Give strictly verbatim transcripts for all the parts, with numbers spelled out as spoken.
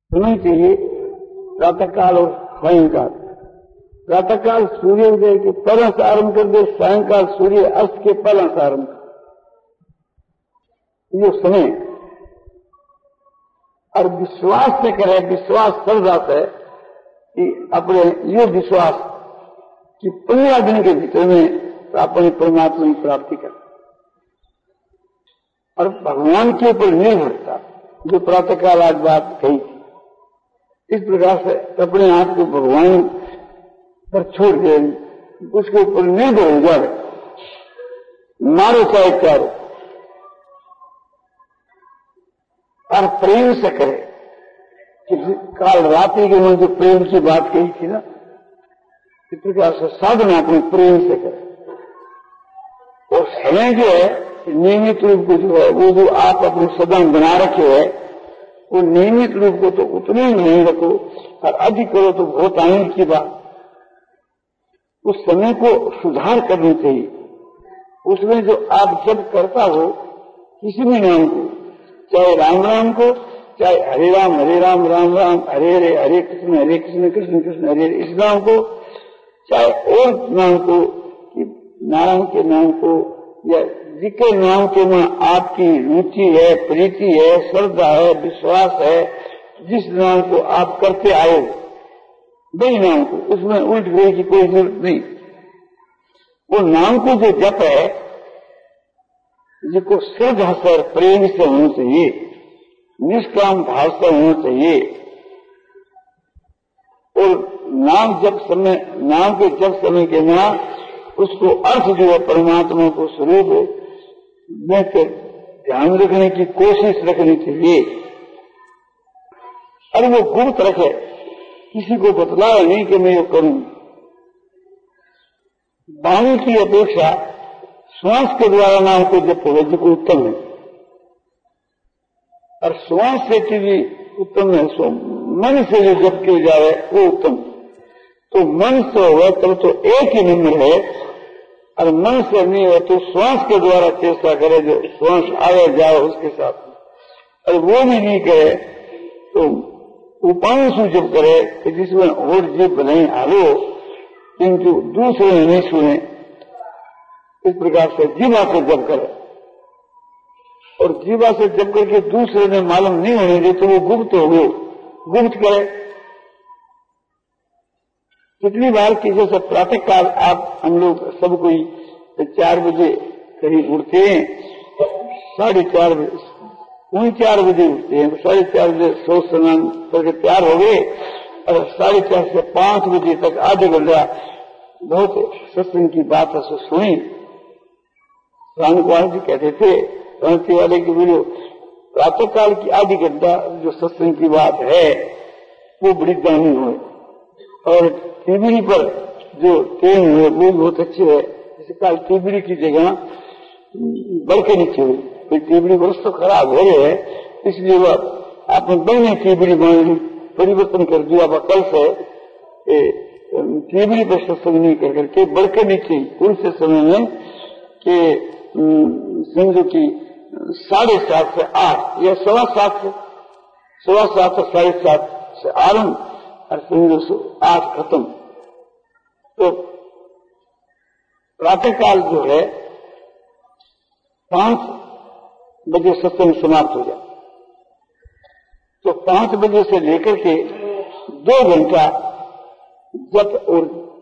समय चाहिए प्रातःकाल और सायंकाल। प्रातःकाल सूर्योदय के पहले से आरंभ कर दे, सायंकाल सूर्य अस्त के पहले से आरंभ कर, ये समय। और विश्वास से करे, विश्वास कर जाता है कि अपने ये विश्वास कि पंद्रह दिन के भीतर में अपने परमात्मा की प्राप्ति कर, और भगवान के ऊपर निर्भरता, जो प्रातःकाल आज बात कही थी, इस प्रकार से अपने आप को भगवान पर छोड़ दे, उसके ऊपर निर्भर हो जाए, मारो चाहे चारो, और प्रेम से करे। कि काल रात्रि के में जो प्रेम की बात कही थी ना, इस प्रकार से साधना अपने प्रेम से करे। और समय जो है नियमित रूप को जो है वो जो आप अपने सदन बना रखे है, वो नियमित रूप को तो उतने ही नहीं रखो, और अधिक करो तो बहुत आनंद की बात। उस समय को सुधार करनी चाहिए। उसमें जो आप जब करता हो किसी भी नाम को, चाहे राम राम को, चाहे हरे राम हरे राम राम राम हरे हरे हरे कृष्ण हरे कृष्ण कृष्ण कृष्ण हरे हरे, इस नाम को, चाहे और नाम को, कि नारायण के नाम को, या जिसके नाम के में आपकी रुचि है, प्रीति है, श्रद्धा है, विश्वास है, जिस नाम को आप करते आए वही नाम को, उसमें उल्ट गए की कोई जरूरत नहीं। वो नाम को जो जप है, जिसको श्रद्धा से प्रेम से होना चाहिए, निष्काम भाव से होना चाहिए। और नाम जब समय, नाम के जब समय के ना उसको अर्थ जो है परमात्मा को स्वरूप में ध्यान रखने की कोशिश रखनी चाहिए। और वो गुप्त रखे, किसी को बतलाए नहीं कि मैं ये करूं। वाणी की अपेक्षा श्वास के द्वारा नाम को जप हो जो उत्तम है, और श्वास से की भी उत्तम है। सो मन से जो जप किया जाए वो उत्तम। तो मन से हो तब तो एक ही नंबर है, और मन से नहीं है तो श्वास के द्वारा चेष्टा करे, जो श्वास आवे जाए उसके साथ। और वो भी नहीं करे तो उपाय से जप करे कि जिसमें और जीव नहीं हारो, किंतु दूसरे नहीं सुने। इस प्रकार से जीवा से जप करे, और जीवा से जप करके दूसरे ने मालूम नहीं होने दे तो वो गुप्त हो गए, गुप्त करे। कितनी बार कि जैसे प्रातः काल आप हम लोग सब कोई चार बजे कहीं उठते हैं, साढ़े चार बजे वही चार बजे उठते हैं, साढ़े चार बजे सो स्नान करके तैयार हो गए, और साढ़े चार से पांच बजे तक आधे घंटा बहुत सत्संग की बात है सो सुनी। राम कुमार जी कहते थे क्रांति वाले की वीडियो, प्रातः काल की आधी घंटा जो सत्संग की बात है वो बड़ी दानी हो, और टीवी पर जो ट्रेन है वो बहुत अच्छे है। जैसे काल टीबड़ी की जगह बढ़ के नीचे हुई, कोई टीबड़ी वर्ष तो खराब हो गए है, इसलिए वो आपने बढ़ने टीबड़ी परिवर्तन कर दिया। कल से टीबड़ी पर सत्संग नहीं कर करके बढ़ के नीचे उनसे समय में कि समझो की साढ़े सात से आठ या सवा सात से सवा सात से साढ़े सात से आरंभ, और समझो आठ खत्म। तो प्रातःकाल जो है पांच बजे सत्संग समाप्त हो जाए, तो पांच बजे से लेकर के दो घंटा जप और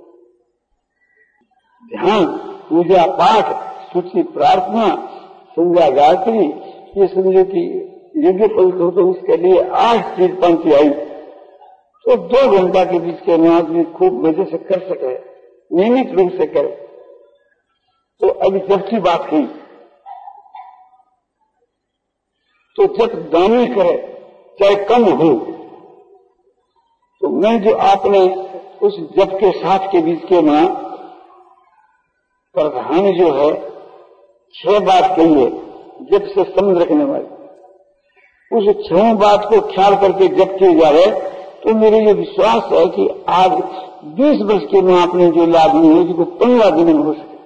ध्यान, पूजा पाठ, सूची प्रार्थना, संध्या गायत्री, ये समझो की यज्ञ पवित्र हो तो उसके लिए आठ चीज पंक्ति आई। तो दो घंटा के बीच के आदमी खूब मजे से कर सके, नियमित रूप से करे। तो अभी जब की बात की तो जब दानी करे चाहे कम हो, तो मैं जो आपने उस जप के साथ के बीच के ना प्रधान जो है छह बात कही है जप से संबंध रखने वाली, उस छह बात को ख्याल करके जप किए जा रहे, तो मेरे ये विश्वास है कि आज बीस वर्ष के में आपने जो लाभ नहीं है जिसको पंद्रह दिन में हो सके,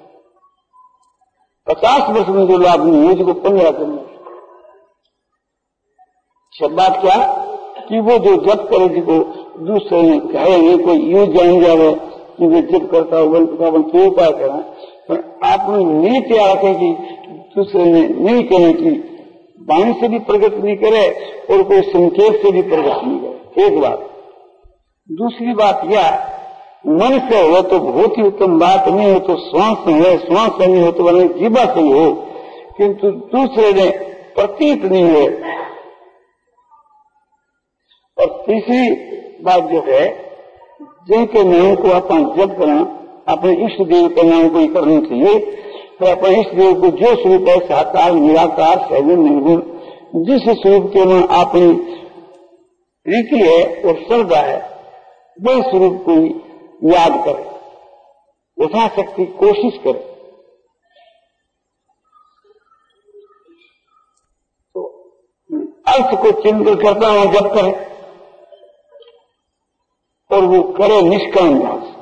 पचास वर्ष में जो लाभ नहीं है जिसको पंद्रह दिन में हो सके। छह बात क्या? कि वो जो जप करे जिसको दूसरे ने कहे कोई यूं जान जावे कि वे जप करता हो अपन क्यों उपाय करा, पर आपने नहीं तैयार रखे कि दूसरे ने नहीं कहने की वाणी से भी प्रकट नहीं करे और कोई संकेत से भी प्रकट नहीं करे। एक बात। दूसरी बात यह, मन से हो तो बहुत ही उत्तम बात, नहीं हो तो श्वास से हो, श्वास से नहीं हो तो बने जीवा से ही हो, किंतु दूसरे ने प्रतीत नहीं है। और तीसरी बात जो है, जिनके नाम को अपन जप करना, अपने इष्ट देव के नाम को ही करना चाहिए। तो अपने इष्ट देव को जो स्वरूप है, साकार निराकार सैगुण निर्गुण, जिस स्वरूप के में अपनी प्रीति है और श्रद्धा है, वह स्वरूप को ही याद करे, यथाशक्ति कोशिश करे। तो अर्थ को चिंतन करता हुआ जप करे और वो करे निष्काम भाव से।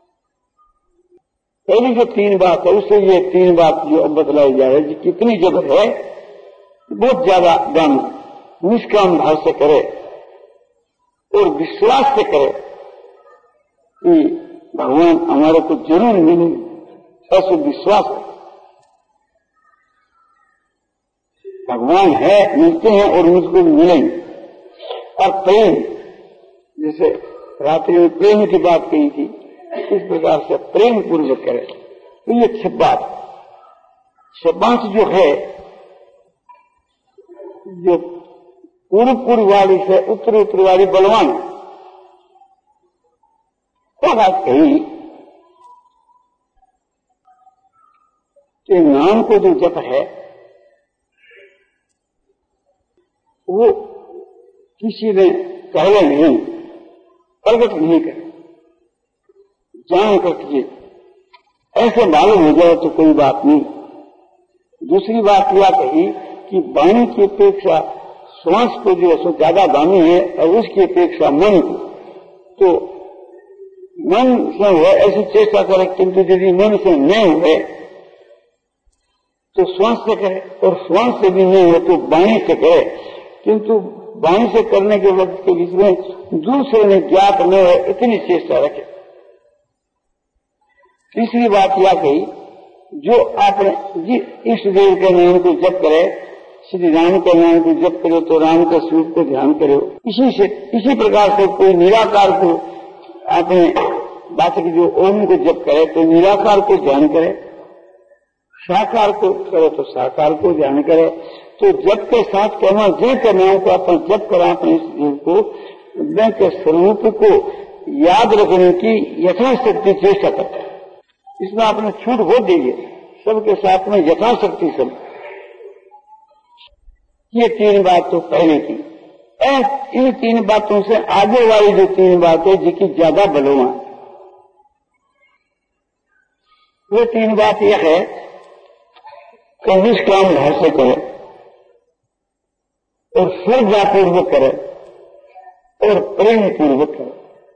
पहली जो तीन बात है उससे ये तीन बात जो अब बदलाई जा रही है, कितनी जगह है, बहुत ज्यादा दान निष्काम भाव से करे और विश्वास से करे कि भगवान हमारे को जरूर मिलेंगे, ऐसे विश्वास है। भगवान है, मिलते हैं और मुझको भी मिलेंगे। और प्रेम, जैसे रात्रि में प्रेम की बात कही थी, इस प्रकार से प्रेम पूर्वक करे। तो ये छब्बात छब्बात जो है, जो पूर्व पूर्व वाली से उत्तर उत्तर वाली बलवान है। तो बात कही कि नाम को जो जप है वो किसी ने कहले नहीं, प्रकट नहीं करे, जान करके ऐसे मालूम हो जाए तो कोई बात नहीं। दूसरी बात यह कही कि वाणी की अपेक्षा श्वास को जो है ज्यादा दानी है और उसकी अपेक्षा मन को, तो मन से हुए ऐसी चेष्टा करे, किंतु यदि मन से नहीं हुए तो श्वास से करे, और श्वास से भी नहीं हो तो वाणी से करे, किंतु वाणी से करने के वक्त के बीच में दूसरे ने ज्ञात न हो इतनी चेष्टा रखे। तीसरी बात यह कही, जो आपने जिस इष्ट देव के नाम को जप करे, श्री राम के नाम को जप करो तो राम के स्वरूप को ध्यान करो। इसी से इसी प्रकार से कोई निराकार को आपने बात की, जो ओम को जप करे तो निराकार को ध्यान करे, साकार को करे तो साकार को ध्यान करे। तो जप के साथ कहना जो के नाम को अपन जप करा अपने इस जीव को, उनके के स्वरूप को याद रखने की यथाशक्ति चेष्टा करता है। इसमें आपने छूट हो दीजिए सबके साथ में यथाशक्ति सब। ये तीन बात तो पहले की। इन तीन बातों से आगे वाली जो तीन बातें जिनकी ज्यादा बलवान, वो तीन बात यह है कि निष्काम भाव से करे और श्रद्धापूर्वक करे और प्रेम पूर्वक करे।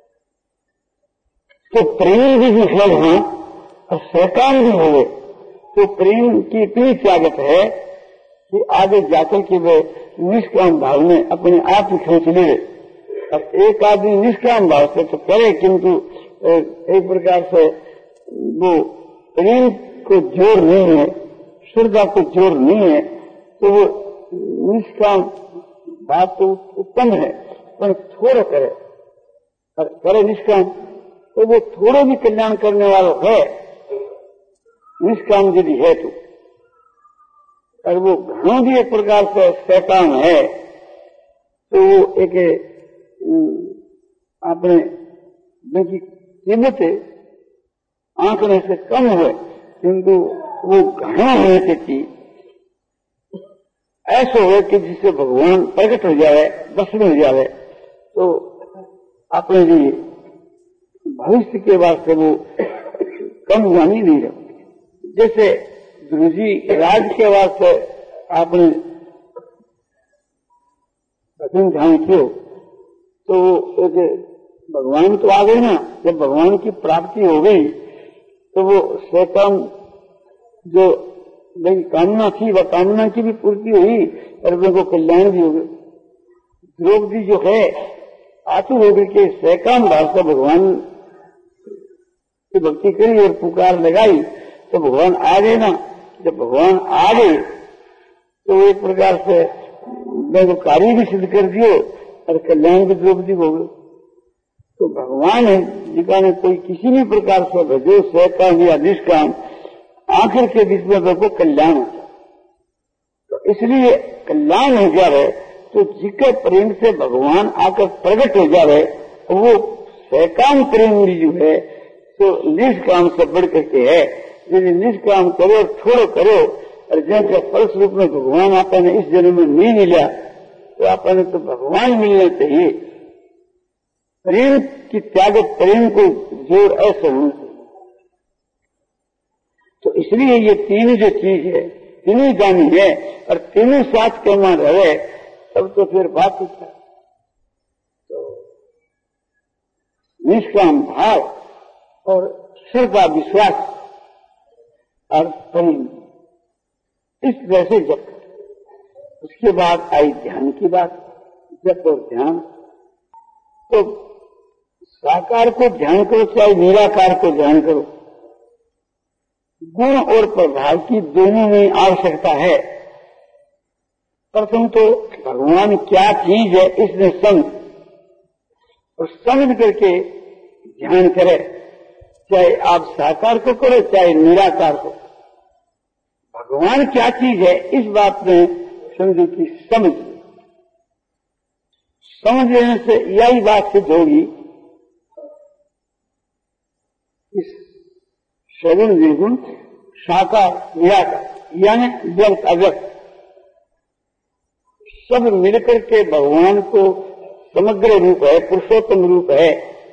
तो प्रेम भी विफल हो और शैतान भी हो, तो प्रेम की इतनी त्यागत है कि आगे जाकर के वे निष्काम भाव में अपने आप ही खींच ले। और एक आदमी निष्काम भाव से तो करे, किंतु एक प्रकार से वो प्रेम को जोर नहीं है, श्रद्धा को जोर नहीं है, तो वो निष्काम भाव तो उत्तम है, पर थोड़ा करे और करे निष्काम तो वो थोड़े भी कल्याण करने वाला है, निष्काम यदि है तो। और वो घणों भी एक प्रकार से शैतान है, तो वो एक अपने की कीमत आंकड़े से कम है, किंतु वो घना होने के चीज ऐसा हो कि जिससे भगवान प्रकट हो जाए, बस में हो जाए, तो अपने लिए भविष्य के वास्ते वो कम जानी नहीं रखती। जैसे गुरु जी राज के वास्ते आपने कठिन ध्यान कियो, तो एक भगवान तो आ गए ना, जब भगवान की प्राप्ति हो गई तो वो शैतान जो मेरी कामना थी वह कामना की भी पूर्ति हुई और मेरे को कल्याण भी हो गया। द्रौपदी जो है आतुर होकर के सैकाम भाव से भगवान की भक्ति करी और पुकार लगाई तो भगवान आ गए ना। जब भगवान आ गए तो एक प्रकार से मैं तो कार्य भी सिद्ध कर दियो और कल्याण भी द्रौपदी हो गए। तो भगवान है जिका ने कोई किसी भी प्रकार से भजो सैकाम या निष्काम आखिर के बीच में को कल्याण होता। तो इसलिए कल्याण हो जाए तो जिसके प्रेम से भगवान आकर प्रकट हो जाए वो सैकाम प्रेम जो है तो निष्काम से बढ़ करके है। यदि निष्काम करो छोड़ो करो और जिनके फलस्वरूप में भगवान आपने इस जन्म में नहीं मिला तो आपने तो भगवान मिलना चाहिए। प्रेम की त्यागत प्रेम को जोर ऐसे होना चाहिए। तो इसलिए ये तीन जो चीज है तीनों जानी है और तीनों साथ के वहां रहे तब तो फिर बात ही था। तो निष्काम भाव और श्रद्धा विश्वास और प्रेम इस तरह से जप। उसके बाद आई ध्यान की बात। जप और ध्यान तो साकार को ध्यान करो चाहे निराकार को ध्यान करो, गुण और प्रभाव की दोनों में आवश्यकता है। प्रथम तो भगवान क्या चीज है इसमें समझ और समझ करके ध्यान करे, चाहे आप साकार को करो चाहे निराकार को। भगवान क्या चीज है इस बात में समझो कि समझ समझ लेने से यही बात सिद्ध होगी। इस सगुण निर्गुण साकार निराकार यानी व्यक्त अव्यक्त सब मिलकर के भगवान को समग्र रूप है, पुरुषोत्तम रूप है।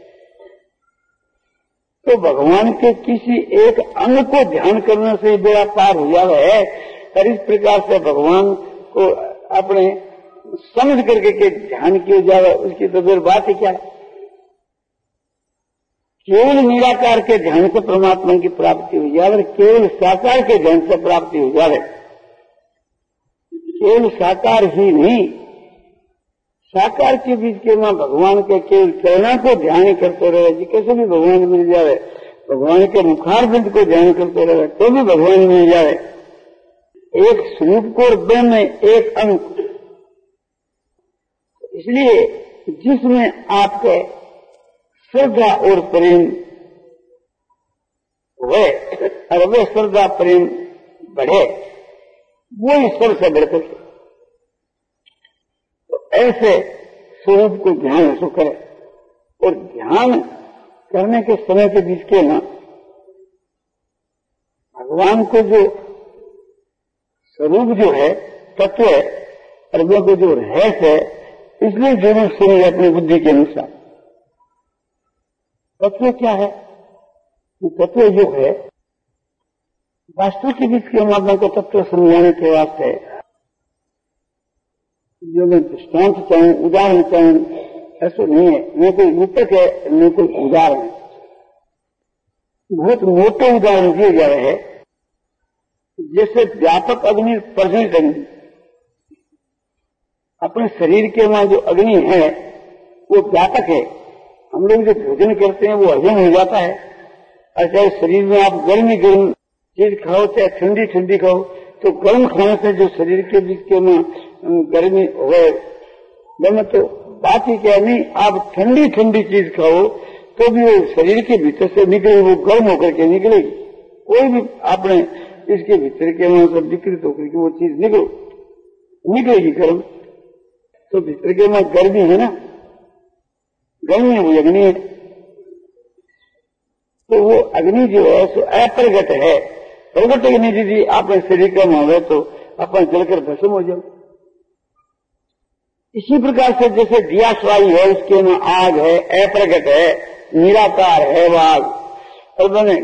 तो भगवान के किसी एक अंग को ध्यान करने से बेड़ा पार हो जाता है। और इस प्रकार से भगवान को अपने समझ करके के ध्यान किया जाए उसकी तो फिर बात ही क्या है। केवल निराकार के ध्यान से परमात्मा की प्राप्ति हो जाए और केवल साकार के ध्यान से प्राप्ति हो जाए। केवल साकार ही नहीं, साकार के बीच के वहां भगवान के केवल चरणों को ध्यान करते रहे जी कैसे भी भगवान मिल जाए। भगवान के मुखार बिंद को ध्यान करते रहे तो भी भगवान मिल जाए। एक स्वरूप को और ब्रह्म में एक अंक। इसलिए जिसमें आपके श्रद्धा और प्रेम हुए और वे श्रद्धा प्रेम बढ़े वो ईश्वर से बढ़कर के तो ऐसे स्वरूप को ध्यान सो करे। और ध्यान करने के समय के बीच के ना भगवान को जो स्वरूप जो है तत्व है और वो को जो रहस्य है इसलिए जरूर सुनिए अपनी बुद्धि के अनुसार। तत्व क्या है? तत्व जो है वास्तव के बीच के माध्यम को तत्व समझाने के वास्ते जो मैं दृष्टांत चाहूं उदाहरण चाहूं ऐसा नहीं है। न कोई रूपक है न कोई उदाहरण है। बहुत मोटे उदाहरण दिए जा रहे हैं जैसे व्यापक अग्नि प्रज्वलित अग्नि। अपने शरीर के वहां जो अग्नि है वो व्यापक है। हम लोग जो भोजन करते हैं वो हजम हो जाता है। और चाहे शरीर में आप गर्मी गर्म चीज खाओ चाहे ठंडी ठंडी खाओ तो गर्म खाने से जो शरीर के बीच के में गर्मी हो गए तो बात ही क्या नहीं। आप ठंडी ठंडी चीज खाओ तो भी वो शरीर के भीतर से निकले वो गर्म होकर के निकलेगी। कोई भी आपने इसके भीतर के वहां से विकृत होकर के वो चीज निकलो निकलेगी गर्म। तो भीतर के वहां गर्मी है ना, गर्मी वो अग्नि है। तो वो अग्नि जो है सो अप्रगट है। प्रगट अग्नि यदि आपने शरीर का मावे तो अपन जलकर भस्म हो जाओ। इसी प्रकार से जैसे दिया स्वाई है उसके में आग है, अप्रगट है, निराकार है वो आग। और मैंने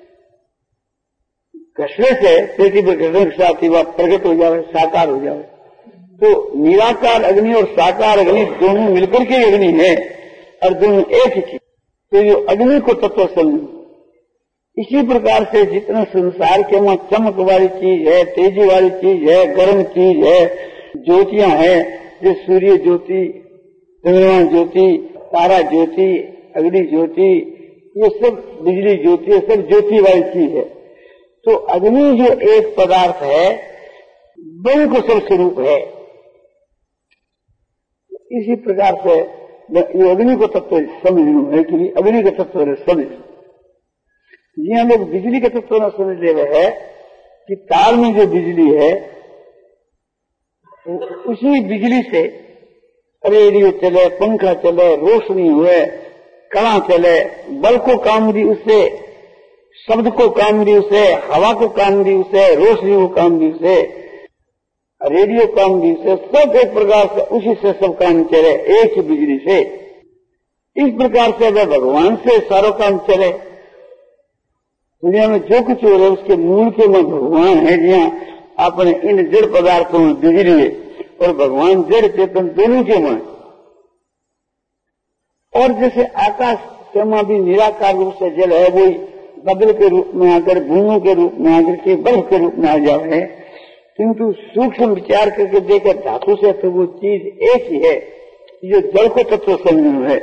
घसने से पृथ्वी पर घसने के साथ ही वह प्रगट हो जाए, साकार हो जाए। तो निराकार अग्नि और साकार अग्नि दोनों मिलकर के अग्नि है और दोनों एक ही चीज। तो ये अग्नि को तत्व समझो। इसी प्रकार से जितना संसार के वहां चमक वाली चीज है, तेजी वाली चीज है, गर्म चीज है, ज्योतियां हैं, जो सूर्य ज्योति चंद्रमा ज्योति, तारा ज्योति, अग्नि ज्योति, ये सब बिजली ज्योति, ये सब ज्योति वाली चीज है। तो अग्नि जो एक पदार्थ है वही को सब स्वरूप है। इसी प्रकार से ये अग्नि को तत्व समझ लो है कि अग्नि का तत्व समझ। जी हम लोग बिजली के तत्व में समझ ले रहे हैं कि तार में जो बिजली है उसी बिजली से रेडियो चले, पंखा चले, रोशनी हुए, कणा चले, बल को काम दी उससे, शब्द को काम दी उसे, हवा को काम दी उसे, रोशनी को काम दी उसे, रेडियो काम दी उसे, सब एक प्रकार से उसी से सब काम चले, एक ही बिजली से। इस प्रकार से अगर भगवान से सारा काम चले, दुनिया में जो कुछ हो रहा है उसके मूल के में भगवान है। जहाँ अपने इन जड़ पदार्थों में बिजली है और भगवान जड़ चेतन दोनों के मन। और जैसे आकाश चमा भी निराकार रूप से जल है, वही बदल के रूप में आकर, बूंदों के रूप में आकर के, बर्फ के रूप में आ जाए, किंतु सूक्ष्म विचार करके देखकर धातु से तो वो चीज एक ही है जो जल को तत्व समझ है।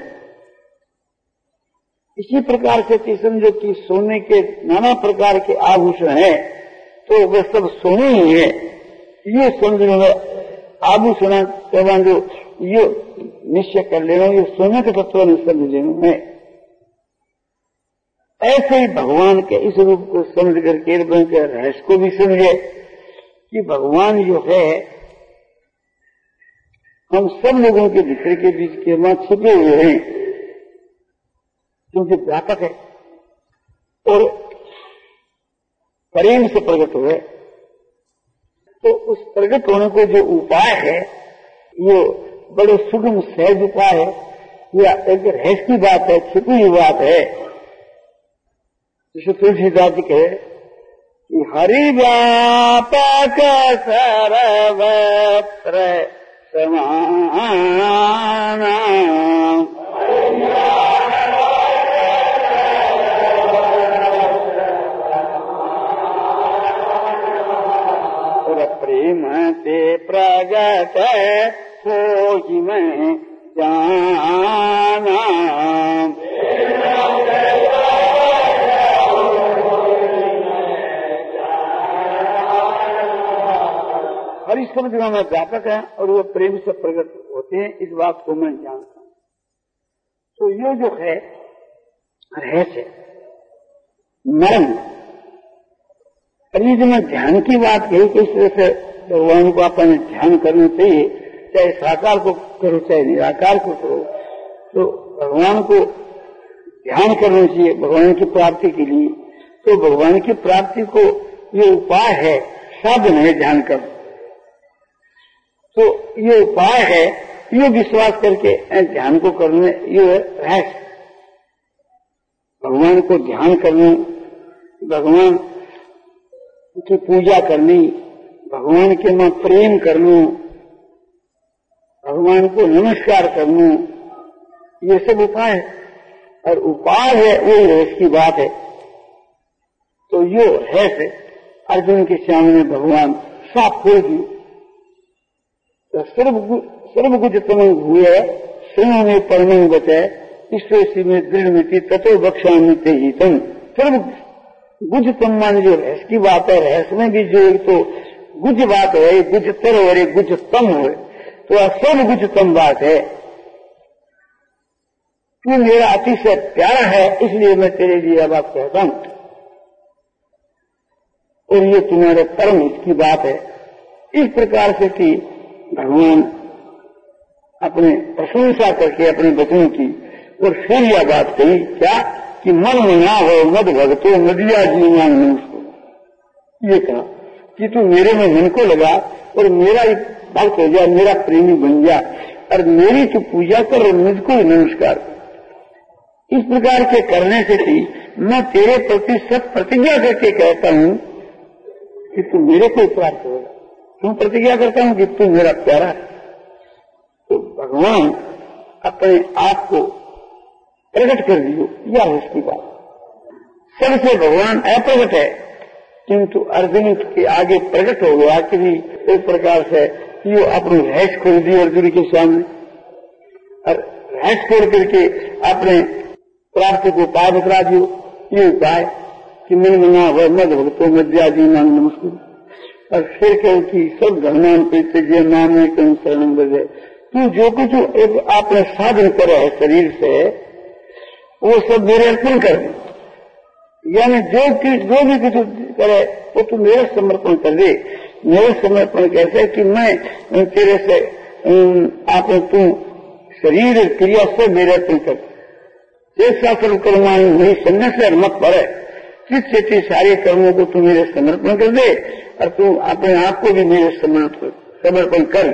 इसी प्रकार से कि समझो कि सोने के नाना प्रकार के आभूषण है तो वे सब सोने ही है, ये समझ में आभूषण जो ये निश्चय कर लेना, ये सोने के तत्व में समझ लेना है। ऐसे ही भगवान के इस रूप को समझ करके रहस्य को भी समझे कि भगवान जो है हम सब लोगों के भीतर के बीच के वहां छिपे हुए हैं, क्योंकि व्यापक है और प्रेम से प्रकट हुए। तो उस प्रकट होने को जो उपाय है ये बड़े सूक्ष्म सहज उपाय है, या एक रहस्य की बात है, छिपी हुई बात है। जैसे तुलसीदास जी कहे कि हरि व्यापक सर्वत्र समान, प्रेम ते प्रगट होई मैं जाना। हर इस शब्द में व्यापक है और वो प्रेम से प्रकट होते हैं, इस बात को मैं जानता हूं। तो ये जो है रहस्य मर्म, अभी में ध्यान की बात कही कि इस तरह से भगवान को अपन ध्यान करना चाहिए, चाहे साकार को करो चाहे निराकार को करो, तो भगवान को ध्यान करना चाहिए भगवान की प्राप्ति के लिए। तो भगवान की प्राप्ति को ये उपाय है, साधन है ध्यान कर। तो ये उपाय है, ये विश्वास करके ध्यान को करने, ये रहस्य भगवान को ध्यान करना, भगवान की पूजा करनी, भगवान के में प्रेम करना, भगवान को नमस्कार करना, ये सब उपाय है। और उपाय है वही रहस्य की बात है। तो ये रहस्य अर्जुन के सामने भगवान साफ खोल दी। तो सर्वगुजतम हुए सिंह में परम बचे ईश्वर में दृढ़ मिति ततो बक्षामित हितम। सर्व गुजतम मान जो रहस्य की बात है, रहस्य में भी जो एक तो गुज बात है, गुजतर और एक गुजतम हो, तो सब गुजतम बात है। तू मेरा अतिशय प्यारा है इसलिए मैं तेरे लिए अब बात कहता हूं, और ये तुम्हारे परम हित की बात है। इस प्रकार से कि भगवान अपने प्रशंसा करके अपने वचनों की, और फिर यह बात कही क्या कि मन मना हो मद भगतो नदिया जीवन में उसको ये कहा कि तू मेरे में मन को लगा और मेरा ही भक्त हो जा, मेरा प्रेमी बन जा, और मेरी तू पूजा कर और मुझको ही नमस्कार। इस प्रकार के करने से भी मैं तेरे प्रति सत प्रतिज्ञा करके कहता हूं कि तू मेरे को प्राप्त होगा। क्यों प्रतिज्ञा करता हूं कि तू मेरा प्यारा है। तो भगवान अपने आप को प्रकट कर दियो, यह है उसकी बात। सबसे भगवान अप्रकट है, किंतु अर्जुन के आगे प्रकट हो गया कि एक प्रकार से यो अपनी रहस्य खोल दी अर्जुन के सामने। और हंस खोल करके अपने प्राप्ति को उपाय बतला दियो। ये उपाय कि मन मना वह मद भक्तों मध्याजी नाम नमस्कार। और फिर कहो कि सब धर्मान पे नाम है कहीं शरण बजे। तू जो कुछ एक आपने साधन करे है शरीर से वो सब मेरे अर्पण कर दे, यानी जो जो भी कुछ करे वो तू मेरे समर्पण कर दे। मेरे समर्पण कैसे कि मैं तेरे से आपने तू शरीर क्रिया से मेरे अर्पण कर जैसा सर्व कर्माणी नहीं संन्यास से मत पड़े जिससे ते सारे कर्मों को तू मेरे समर्पण कर दे और तू अपने आप को भी मेरे समर्पण कर।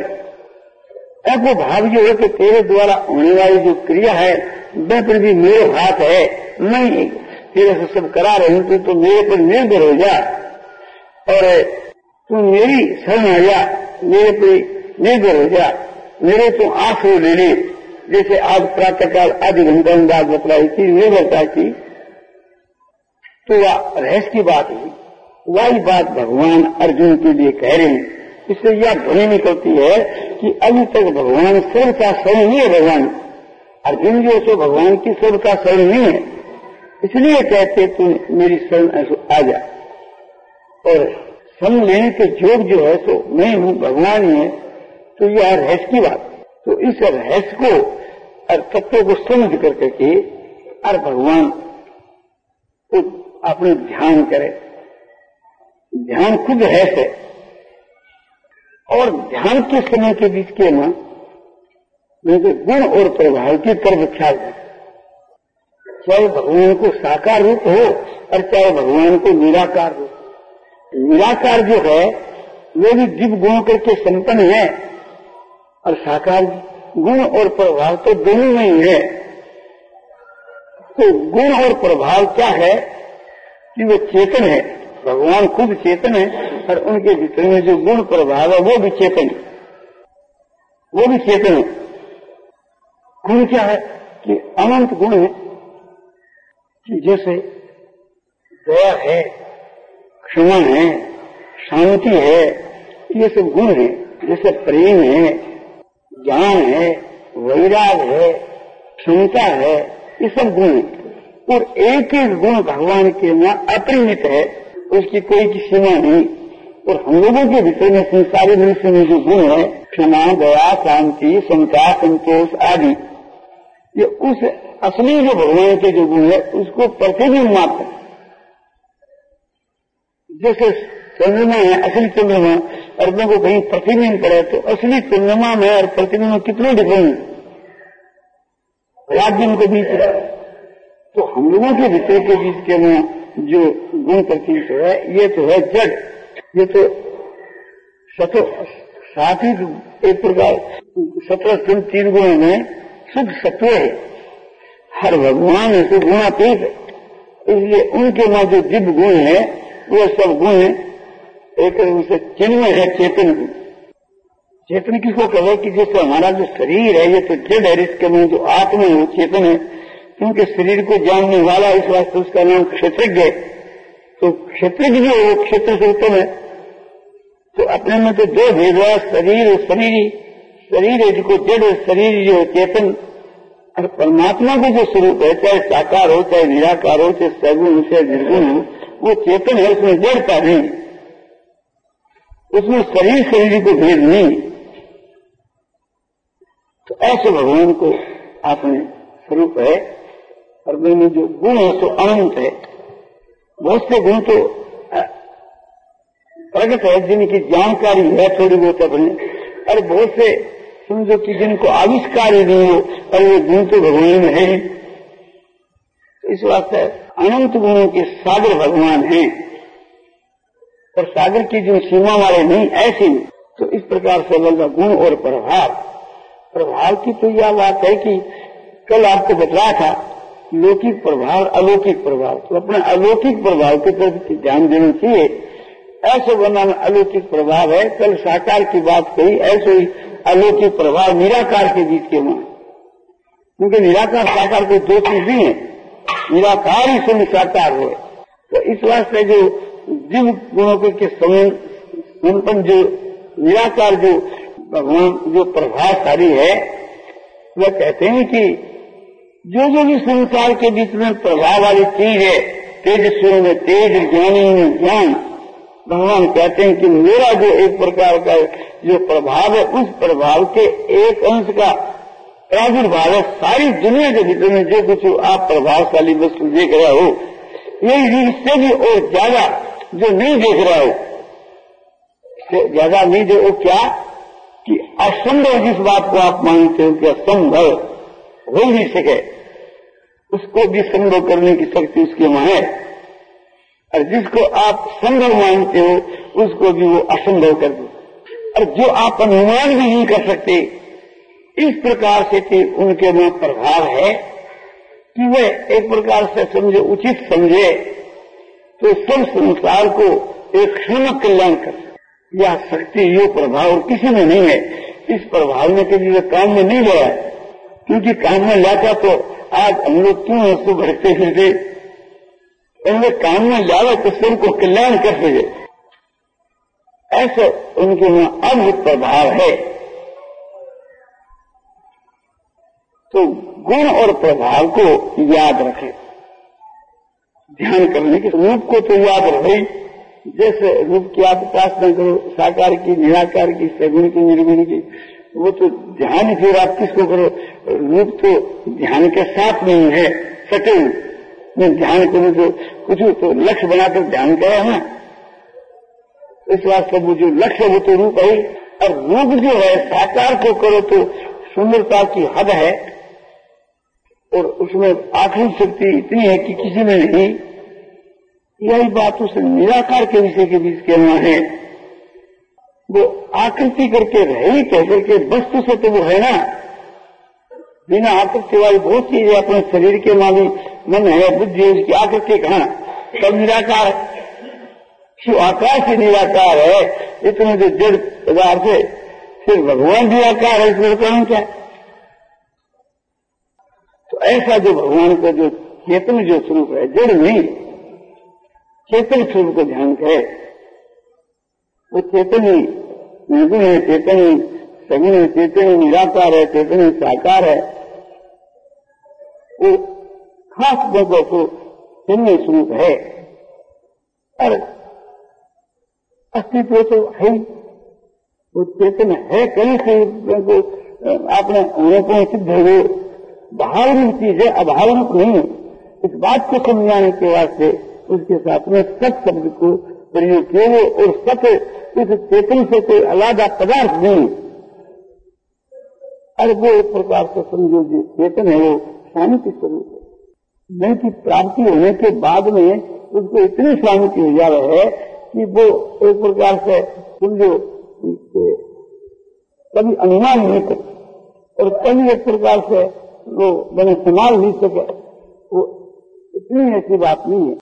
ऐसा भाव जो है कि तेरे द्वारा होने वाली जो क्रिया है वह पर भी मेरे हाथ है, मैं तेरे से सब करा रही हूँ, तो मेरे पर निर्भर हो जा और तू मेरी शरण आ जा, मेरे पर निर्भर हो जा, मेरे तो आंसू ले ले। जैसे आज प्रातःकाल आधी घंटा में बात बतलाई थी निर्भरता की, तो वह रहस्य की बात हुई। वही बात भगवान अर्जुन के लिए कह रहे हैं। इससे यह ध्वनि निकलती है कि अभी तक भगवान सबका शरण नहीं है। भगवान अर्जुन जो सो भगवान की सबका शरण नहीं है, इसलिए कहते तू मेरी शरण आ जा। और शरण लेने के योग जो है सो मैं हूँ, भगवान ही है। तो यह रहस्य की बात। तो इस रहस्य को और तत्व को समझ कर करके और भगवान को अपने ध्यान करे। ध्यान खुद रहस्य है और ध्यान के समय के बीच के ना गुण और प्रभाव की तरफ ख्याल है। चाहे भगवान को साकार रूप हो और चाहे भगवान को निराकार रूप। निराकार जो है वो भी दिव्य गुणों करके संपन्न है और साकार गुण और प्रभाव तो दोनों में ही है। तो गुण और प्रभाव क्या है कि वो चेतन है, भगवान खुद चेतन है और उनके भीतर में जो गुण प्रभाव है वो भी चेतन है, वो भी चेतन है। गुण क्या है कि अनंत गुण है कि जैसे दया है, क्षमा है, शांति है, ये सब गुण है। जैसे प्रेम है, ज्ञान है, वैराग है, क्षमता है, ये सब गुण है। और एक एक गुण भगवान के में अपरिमित है, उसकी कोई की सीमा नहीं। और हम लोगों के भीतर में संसारी मनुष्य में जो गुण है क्षमा, दया, शांति, समता, संतोष आदि, ये उस असली जो भगवान के जो गुण है उसको प्रतिबिंब मात्र। जैसे चंद्रमा है, असली चंद्रमा अर्धों को कहीं प्रतिबिंब पड़े तो असली चंद्रमा में और प्रतिबिंब में कितने डिफरेंस रात दिन के बीच है। तो हम लोगों के भीतर के बीच के में जो गुण प्रतीत है ये तो है जड़, ये तो सतो साथ ही एक प्रकार सत्रह तीन गुणों में शुद्ध सत्व है। हर भगवान है तो गुणातीत है, इसलिए उनके में जो दिव्य गुण है वो सब गुण एक उनसे चिन्ह है चेतन गुण। चेतन किसको कहे कि जैसे हमारा जो शरीर है ये तो जड़ है, इसके में जो आत्मा है वो चेतन है, क्योंकि शरीर को जानने वाला इस वास्ते उसका नाम क्षेत्रज्ञ है। तो क्षेत्रज्ञ जो है वो क्षेत्र से उत्तम है। तो अपने में तो दो भेद है, शरीर और शरीरी। शरीर है जिसको जड़, शरीर जो चेतन। और परमात्मा का जो स्वरूप है चाहे साकार हो चाहे निराकार हो चाहे सगुण हो चाहे निर्गुण हो वो चेतन है, उसमें जड़ता नहीं, उसमें शरीर शरीर को भेद नहीं। तो ऐसे भगवान को आपने स्वरूप है और में जो गुण है तो अनंत है। बहुत से गुण तो प्रकट है जिनकी जानकारी है थोड़ी बहुत अपने, और बहुत से समझो कि जिनको आविष्कार ही नहीं हो और वो गुण तो भगवान में है। तो इस वास्ते अनंत गुणों के सागर भगवान हैं और सागर की जो सीमा वाले नहीं ऐसे नहीं। तो इस प्रकार से लगा गुण और प्रभाव। प्रभाव की तो यह बात है कि कल आपको बतलाया था लौकिक प्रभाव अलौकिक प्रभाव, तो अपने अलौकिक प्रभाव की तरफ ध्यान देना चाहिए। ऐसे बना में अलौकिक प्रभाव है। कल साकार की बात कही, ऐसे ही अलौकिक प्रभाव निराकार के बीच के में, क्योंकि निराकार साकार कोई दो चीज नहीं है, निराकार ही स्वयं साकार हो। तो इस वास्ते जो दिव्य गुणों के संपन्न जो निराकार जो भगवान जो प्रभावशाली है वह कहते हैं कि जो जो भी संसार के बीच में प्रभाव वाली चीज है, तेजस्वी में तेज, ज्ञानी में ज्ञान, भगवान कहते हैं कि मेरा जो एक प्रकार का जो प्रभाव है, उस प्रभाव के एक अंश का प्रादुर्भाव है सारी दुनिया के भीतर में। जो कुछ आप प्रभावशाली वस्तु देख रहे हो, यही इससे भी और ज्यादा जो नहीं देख रहा हो, ज्यादा नहीं जो क्या कि असंभव जिस बात को आप मानते हो कि असंभव हो नहीं सके, उसको भी संभव करने की शक्ति उसके वहां है। और जिसको आप संभव मानते हो, उसको भी वो असंभव कर दो। और जो आप अनुमान भी नहीं कर सकते, इस प्रकार से कि उनके वहां प्रभाव है कि वे एक प्रकार से समझे, उचित समझे तो सब संसार को एक क्षण कल्याण कर यह शक्ति, ये प्रभाव किसी में नहीं है। इस प्रभाव में कभी वे काम में नहीं लिया, क्योंकि काम में लाता तो आज हम लोग क्यों उसको भटकते फिरते, उन्हें काम में लावे तो सबको कल्याण कर सके, ऐसा उनके वहां अद्भुत प्रभाव है। तो गुण और प्रभाव को याद रखें, ध्यान करने के रूप को तो याद रहे, जैसे रूप की आप उपासना करो, साकार की, निराकार की, सगुण की, निर्गुण की, वो तो ध्यान फिर आप किसको करो, रूप तो ध्यान के साथ नहीं है, सटे में ध्यान करो तो कुछ तो लक्ष्य बनाकर ध्यान करे ना, इस वास्ते वो जो लक्ष्य वो तो रूप है। और रूप जो है साकार को करो तो सुंदरता की हद है, और उसमें आखिरी शक्ति इतनी है कि किसी में नहीं। यही बात उस निराकार के विषय के बीच कहना है, वो आकृति करके रहे कह करके वस्तु से तो वो है ना, बिना आकृति वाली बहुत चीजें अपने शरीर के मानी मन है, बुद्धि है, उसकी आकृति कहाँ, सब निराकार है। जो आकाश ही निराकार है, इतने जो जड़ पदार्थ है, फिर भगवान भी आकार है, इसमें कारण क्या? तो ऐसा जो भगवान का जो चेतन जो स्वरूप है, जड़ नहीं, चेतन स्वरूप को ध्यान करे, वो चेतन ही निर्गुण है, चेतन ही सगुण है, चेतन ही निराकार है, चेतन ही साकार है। वो खास बातों को चेतन स्वरूप है, और अस्तित्व तो है, वो चेतन है, कहीं से आपने होने को सिद्ध है, भाव रूप चीज है, अभाव रूप नहीं है। इस बात को समझाने के वास्ते उसके साथ में सत शब्द को प्रयोग किए, और सत इस चेतन से कोई अलग पदार्थ नहीं। और वो एक प्रकार से समझो जो चेतन है वो शांति स्वरूप है, नहीं कि प्राप्ति होने के बाद में उसको इतनी शांति हो जा रहा है कि वो एक प्रकार से समझो कभी अनुमान नहीं कर, और कभी एक प्रकार से वो मैंने संभाल नहीं सके, वो इतनी ऐसी बात नहीं है।